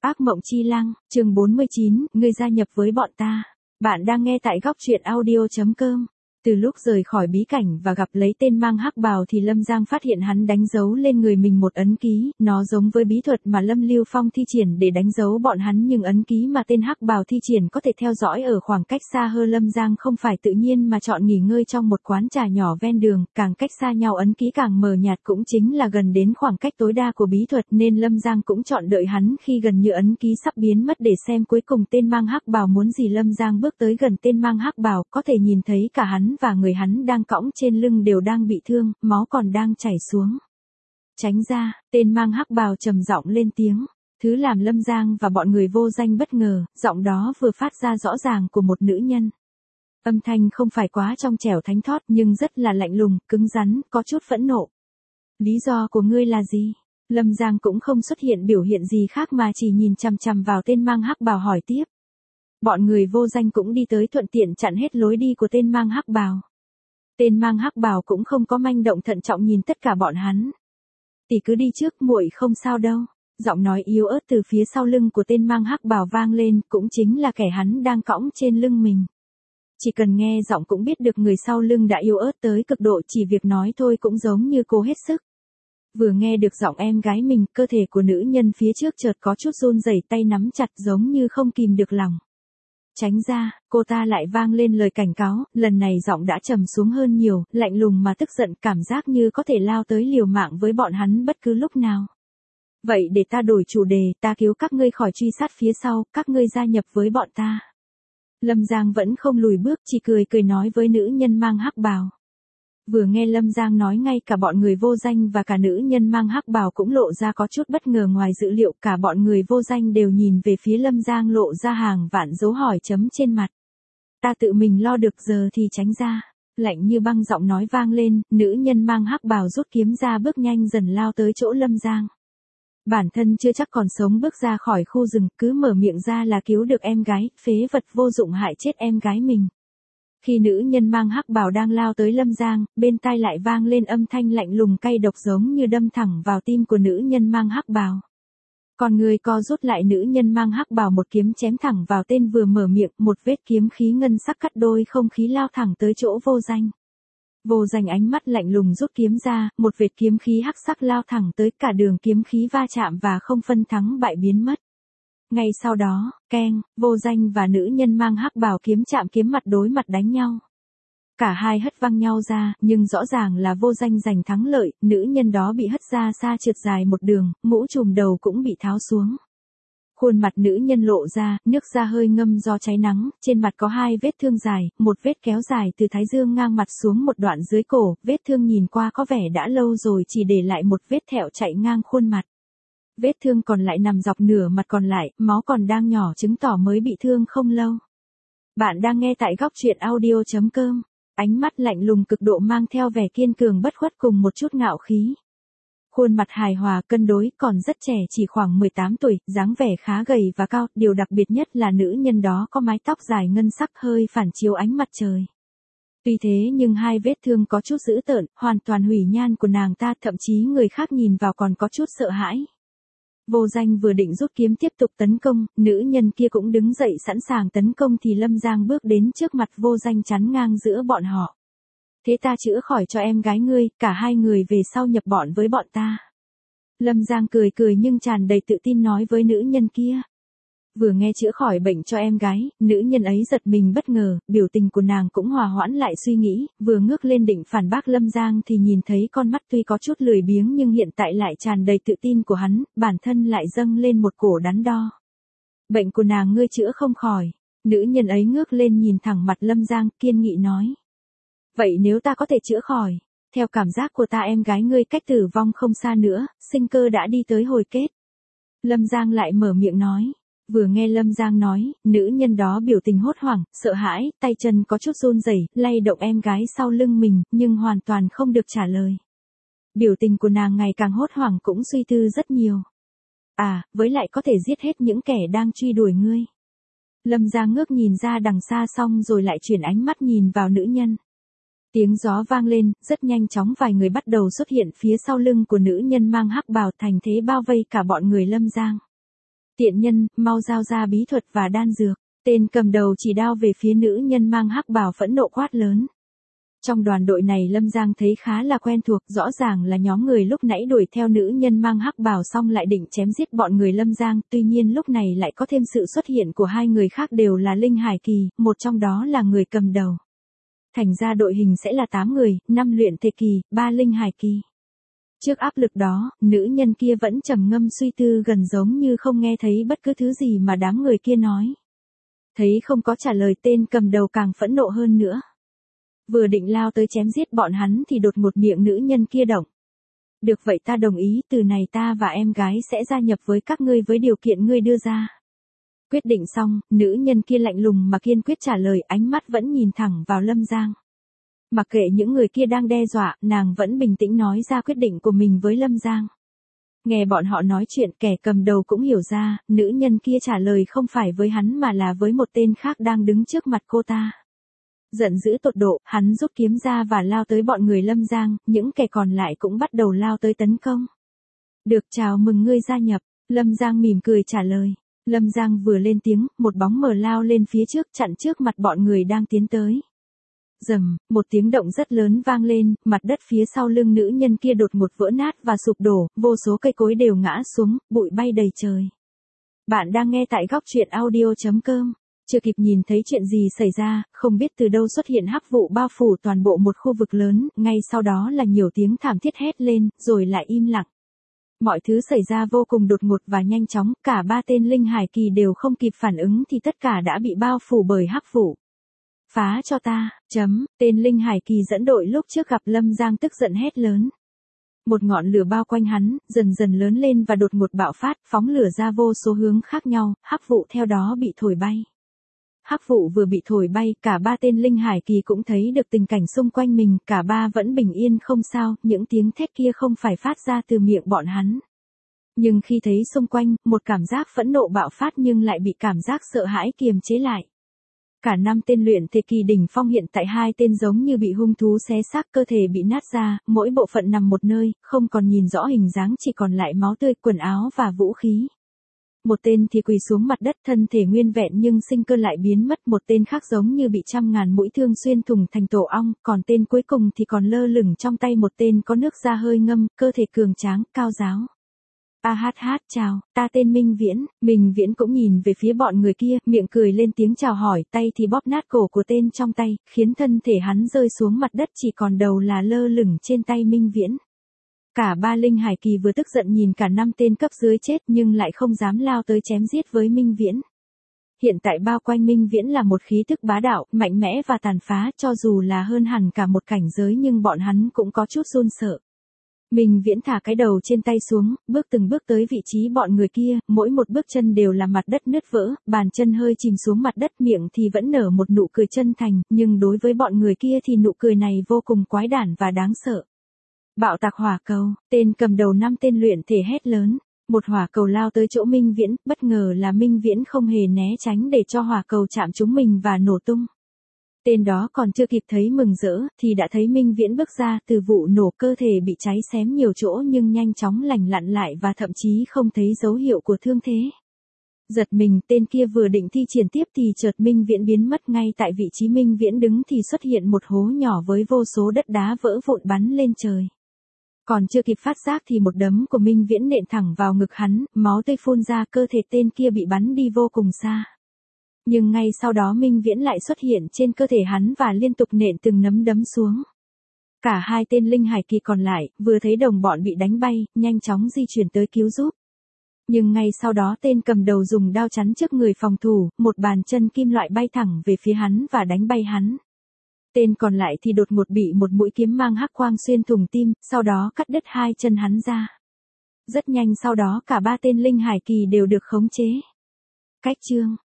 Ác mộng chi lăng, chương 49, ngươi gia nhập với bọn ta. Bạn đang nghe tại góc truyện audio.com. Từ lúc rời khỏi bí cảnh và gặp lấy tên mang hắc bào thì Lâm Giang phát hiện hắn đánh dấu lên người mình một ấn ký, nó giống với bí thuật mà Lâm Lưu Phong thi triển để đánh dấu bọn hắn, nhưng ấn ký mà tên hắc bào thi triển có thể theo dõi ở khoảng cách xa hơn. Lâm Giang không phải tự nhiên mà chọn nghỉ ngơi trong một quán trà nhỏ ven đường, càng cách xa nhau ấn ký càng mờ nhạt, cũng chính là gần đến khoảng cách tối đa của bí thuật, nên Lâm Giang cũng chọn đợi hắn khi gần như ấn ký sắp biến mất để xem cuối cùng tên mang hắc bào muốn gì. Lâm Giang bước tới gần tên mang hắc bào, có thể nhìn thấy cả hắn và người hắn đang cõng trên lưng đều đang bị thương, máu còn đang chảy xuống. Tránh ra, tên mang hắc bào trầm giọng lên tiếng. Thứ làm Lâm Giang và bọn người vô danh bất ngờ, giọng đó vừa phát ra rõ ràng của một nữ nhân. Âm thanh không phải quá trong trẻo thánh thót nhưng rất là lạnh lùng, cứng rắn, có chút phẫn nộ. Lý do của ngươi là gì? Lâm Giang cũng không xuất hiện biểu hiện gì khác mà chỉ nhìn chằm chằm vào tên mang hắc bào hỏi tiếp. Bọn người vô danh cũng đi tới thuận tiện chặn hết lối đi của tên mang hắc bào. Tên mang hắc bào cũng không có manh động, thận trọng nhìn tất cả bọn hắn. Tỷ cứ đi trước, muội không sao đâu. Giọng nói yếu ớt từ phía sau lưng của tên mang hắc bào vang lên, cũng chính là kẻ hắn đang cõng trên lưng mình. Chỉ cần nghe giọng cũng biết được người sau lưng đã yếu ớt tới cực độ, chỉ việc nói thôi cũng giống như cố hết sức. Vừa nghe được giọng em gái mình, cơ thể của nữ nhân phía trước chợt có chút run rẩy, tay nắm chặt giống như không kìm được lòng. Tránh ra, cô ta lại vang lên lời cảnh cáo, lần này giọng đã trầm xuống hơn nhiều, lạnh lùng mà tức giận, cảm giác như có thể lao tới liều mạng với bọn hắn bất cứ lúc nào. Vậy để ta đổi chủ đề, ta cứu các ngươi khỏi truy sát phía sau, các ngươi gia nhập với bọn ta. Lâm Giang vẫn không lùi bước, chỉ cười cười nói với nữ nhân mang hắc bào. Vừa nghe Lâm Giang nói, ngay cả bọn người vô danh và cả nữ nhân mang hắc bào cũng lộ ra có chút bất ngờ. Ngoài dữ liệu, cả bọn người vô danh đều nhìn về phía Lâm Giang, lộ ra hàng vạn dấu hỏi chấm trên mặt. Ta tự mình lo được, giờ thì tránh ra. Lạnh như băng giọng nói vang lên, nữ nhân mang hắc bào rút kiếm ra, bước nhanh dần lao tới chỗ Lâm Giang. Bản thân chưa chắc còn sống bước ra khỏi khu rừng, cứ mở miệng ra là cứu được em gái, phế vật vô dụng hại chết em gái mình. Khi nữ nhân mang hắc bào đang lao tới Lâm Giang, bên tai lại vang lên âm thanh lạnh lùng cay độc giống như đâm thẳng vào tim của nữ nhân mang hắc bào. Còn người co rút lại, nữ nhân mang hắc bào một kiếm chém thẳng vào tên vừa mở miệng, một vết kiếm khí ngân sắc cắt đôi không khí lao thẳng tới chỗ vô danh. Vô danh ánh mắt lạnh lùng rút kiếm ra, một vệt kiếm khí hắc sắc lao thẳng tới, cả đường kiếm khí va chạm và không phân thắng bại biến mất. Ngay sau đó, keng, vô danh và nữ nhân mang hắc bào kiếm chạm, kiếm mặt đối mặt đánh nhau. Cả hai hất văng nhau ra, nhưng rõ ràng là vô danh giành thắng lợi, nữ nhân đó bị hất ra xa trượt dài một đường, mũ trùm đầu cũng bị tháo xuống. Khuôn mặt nữ nhân lộ ra, nước da hơi ngâm do cháy nắng, trên mặt có hai vết thương dài, một vết kéo dài từ thái dương ngang mặt xuống một đoạn dưới cổ, vết thương nhìn qua có vẻ đã lâu rồi, chỉ để lại một vết thẹo chạy ngang khuôn mặt. Vết thương còn lại nằm dọc nửa mặt còn lại, máu còn đang nhỏ, chứng tỏ mới bị thương không lâu. Bạn đang nghe tại góc truyện audio.com. Ánh mắt lạnh lùng cực độ mang theo vẻ kiên cường bất khuất cùng một chút ngạo khí. Khuôn mặt hài hòa cân đối, còn rất trẻ, chỉ khoảng 18 tuổi, dáng vẻ khá gầy và cao, điều đặc biệt nhất là nữ nhân đó có mái tóc dài ngân sắc hơi phản chiếu ánh mặt trời. Tuy thế nhưng hai vết thương có chút dữ tợn, hoàn toàn hủy nhan của nàng ta, thậm chí người khác nhìn vào còn có chút sợ hãi. Vô danh vừa định rút kiếm tiếp tục tấn công, nữ nhân kia cũng đứng dậy sẵn sàng tấn công thì Lâm Giang bước đến trước mặt vô danh chắn ngang giữa bọn họ. Thế ta chữa khỏi cho em gái ngươi, cả hai người về sau nhập bọn với bọn ta. Lâm Giang cười cười nhưng tràn đầy tự tin nói với nữ nhân kia. Vừa nghe chữa khỏi bệnh cho em gái, nữ nhân ấy giật mình bất ngờ, biểu tình của nàng cũng hòa hoãn lại suy nghĩ, vừa ngước lên định phản bác Lâm Giang thì nhìn thấy con mắt tuy có chút lười biếng nhưng hiện tại lại tràn đầy tự tin của hắn, bản thân lại dâng lên một cổ đắn đo. Bệnh của nàng ngươi chữa không khỏi. Nữ nhân ấy ngước lên nhìn thẳng mặt Lâm Giang, kiên nghị nói. Vậy nếu ta có thể chữa khỏi, theo cảm giác của ta em gái ngươi cách tử vong không xa nữa, sinh cơ đã đi tới hồi kết. Lâm Giang lại mở miệng nói. Vừa nghe Lâm Giang nói, nữ nhân đó biểu tình hốt hoảng, sợ hãi, tay chân có chút run rẩy, lay động em gái sau lưng mình, nhưng hoàn toàn không được trả lời. Biểu tình của nàng ngày càng hốt hoảng, cũng suy tư rất nhiều. À, với lại có thể giết hết những kẻ đang truy đuổi ngươi. Lâm Giang ngước nhìn ra đằng xa xong rồi lại chuyển ánh mắt nhìn vào nữ nhân. Tiếng gió vang lên, rất nhanh chóng vài người bắt đầu xuất hiện phía sau lưng của nữ nhân mang hắc bào, thành thế bao vây cả bọn người Lâm Giang. Tiện nhân, mau giao ra bí thuật và đan dược. Tên cầm đầu chỉ đao về phía nữ nhân mang hắc bào phẫn nộ quát lớn. Trong đoàn đội này Lâm Giang thấy khá là quen thuộc, rõ ràng là nhóm người lúc nãy đuổi theo nữ nhân mang hắc bào xong lại định chém giết bọn người Lâm Giang, tuy nhiên lúc này lại có thêm sự xuất hiện của hai người khác đều là linh hải kỳ, một trong đó là người cầm đầu. Thành ra đội hình sẽ là 8 người, 5 luyện thể kỳ, 3 linh hải kỳ. Trước áp lực đó, nữ nhân kia vẫn trầm ngâm suy tư gần giống như không nghe thấy bất cứ thứ gì mà đám người kia nói. Thấy không có trả lời tên cầm đầu càng phẫn nộ hơn nữa. Vừa định lao tới chém giết bọn hắn thì đột ngột miệng nữ nhân kia động. Được vậy ta đồng ý, từ này ta và em gái sẽ gia nhập với các ngươi với điều kiện ngươi đưa ra. Quyết định xong, nữ nhân kia lạnh lùng mà kiên quyết trả lời, ánh mắt vẫn nhìn thẳng vào Lâm Giang. Mặc kệ những người kia đang đe dọa, nàng vẫn bình tĩnh nói ra quyết định của mình với Lâm Giang. Nghe bọn họ nói chuyện, kẻ cầm đầu cũng hiểu ra, nữ nhân kia trả lời không phải với hắn mà là với một tên khác đang đứng trước mặt cô ta. Giận dữ tột độ, hắn rút kiếm ra và lao tới bọn người Lâm Giang, những kẻ còn lại cũng bắt đầu lao tới tấn công. Được, chào mừng ngươi gia nhập, Lâm Giang mỉm cười trả lời. Lâm Giang vừa lên tiếng, một bóng mờ lao lên phía trước chặn trước mặt bọn người đang tiến tới. Rầm, một tiếng động rất lớn vang lên, mặt đất phía sau lưng nữ nhân kia đột ngột vỡ nát và sụp đổ, vô số cây cối đều ngã xuống, bụi bay đầy trời. Bạn đang nghe tại góc truyện audio.com. Chưa kịp nhìn thấy chuyện gì xảy ra, không biết từ đâu xuất hiện hắc vụ bao phủ toàn bộ một khu vực lớn, ngay sau đó là nhiều tiếng thảm thiết hét lên, rồi lại im lặng. Mọi thứ xảy ra vô cùng đột ngột và nhanh chóng, cả 3 tên linh hải kỳ đều không kịp phản ứng thì tất cả đã bị bao phủ bởi hắc vụ. Phá cho ta, tên linh hải kỳ dẫn đội lúc trước gặp Lâm Giang tức giận hét lớn. Một ngọn lửa bao quanh hắn, dần dần lớn lên và đột ngột bạo phát, phóng lửa ra vô số hướng khác nhau, hắc vụ theo đó bị thổi bay. Hắc vụ vừa bị thổi bay, cả 3 tên linh hải kỳ cũng thấy được tình cảnh xung quanh mình, cả 3 vẫn bình yên không sao, những tiếng thét kia không phải phát ra từ miệng bọn hắn. Nhưng khi thấy xung quanh, một cảm giác phẫn nộ bạo phát nhưng lại bị cảm giác sợ hãi kiềm chế lại. Cả 5 tên luyện thể kỳ đỉnh phong hiện tại 2 tên giống như bị hung thú xé xác, cơ thể bị nát ra, mỗi bộ phận nằm một nơi, không còn nhìn rõ hình dáng, chỉ còn lại máu tươi, quần áo và vũ khí. Một tên thì quỳ xuống mặt đất, thân thể nguyên vẹn nhưng sinh cơ lại biến mất, một tên khác giống như bị trăm ngàn mũi thương xuyên thủng thành tổ ong, còn tên cuối cùng thì còn lơ lửng trong tay một tên có nước da hơi ngâm, cơ thể cường tráng, cao ráo. Chào, ta tên Minh Viễn cũng nhìn về phía bọn người kia, miệng cười lên tiếng chào hỏi, tay thì bóp nát cổ của tên trong tay, khiến thân thể hắn rơi xuống mặt đất, chỉ còn đầu là lơ lửng trên tay Minh Viễn. Cả 3 linh hải kỳ vừa tức giận nhìn cả 5 tên cấp dưới chết nhưng lại không dám lao tới chém giết với Minh Viễn. Hiện tại bao quanh Minh Viễn là một khí tức bá đạo, mạnh mẽ và tàn phá, cho dù là hơn hẳn cả một cảnh giới nhưng bọn hắn cũng có chút run sợ. Minh Viễn thả cái đầu trên tay xuống, bước từng bước tới vị trí bọn người kia, mỗi một bước chân đều là mặt đất nứt vỡ, bàn chân hơi chìm xuống mặt đất, miệng thì vẫn nở một nụ cười chân thành, nhưng đối với bọn người kia thì nụ cười này vô cùng quái đản và đáng sợ. Bạo tạc hỏa cầu, tên cầm đầu 5 tên luyện thể hét lớn. Một hỏa cầu lao tới chỗ Minh Viễn, bất ngờ là Minh Viễn không hề né tránh để cho hỏa cầu chạm trúng mình và nổ tung. Tên đó còn chưa kịp thấy mừng rỡ, thì đã thấy Minh Viễn bước ra, từ vụ nổ cơ thể bị cháy xém nhiều chỗ nhưng nhanh chóng lành lặn lại và thậm chí không thấy dấu hiệu của thương thế. Giật mình, tên kia vừa định thi triển tiếp thì chợt Minh Viễn biến mất, ngay tại vị trí Minh Viễn đứng thì xuất hiện một hố nhỏ với vô số đất đá vỡ vụn bắn lên trời. Còn chưa kịp phát giác thì một đấm của Minh Viễn nện thẳng vào ngực hắn, máu tươi phun ra, cơ thể tên kia bị bắn đi vô cùng xa. Nhưng ngay sau đó Minh Viễn lại xuất hiện trên cơ thể hắn và liên tục nện từng nắm đấm xuống. Cả 2 tên linh hải kỳ còn lại, vừa thấy đồng bọn bị đánh bay, nhanh chóng di chuyển tới cứu giúp. Nhưng ngay sau đó tên cầm đầu dùng đao chắn trước người phòng thủ, một bàn chân kim loại bay thẳng về phía hắn và đánh bay hắn. Tên còn lại thì đột ngột bị một mũi kiếm mang hắc quang xuyên thủng tim, sau đó cắt đứt 2 chân hắn ra. Rất nhanh sau đó cả 3 tên linh hải kỳ đều được khống chế. Cách chương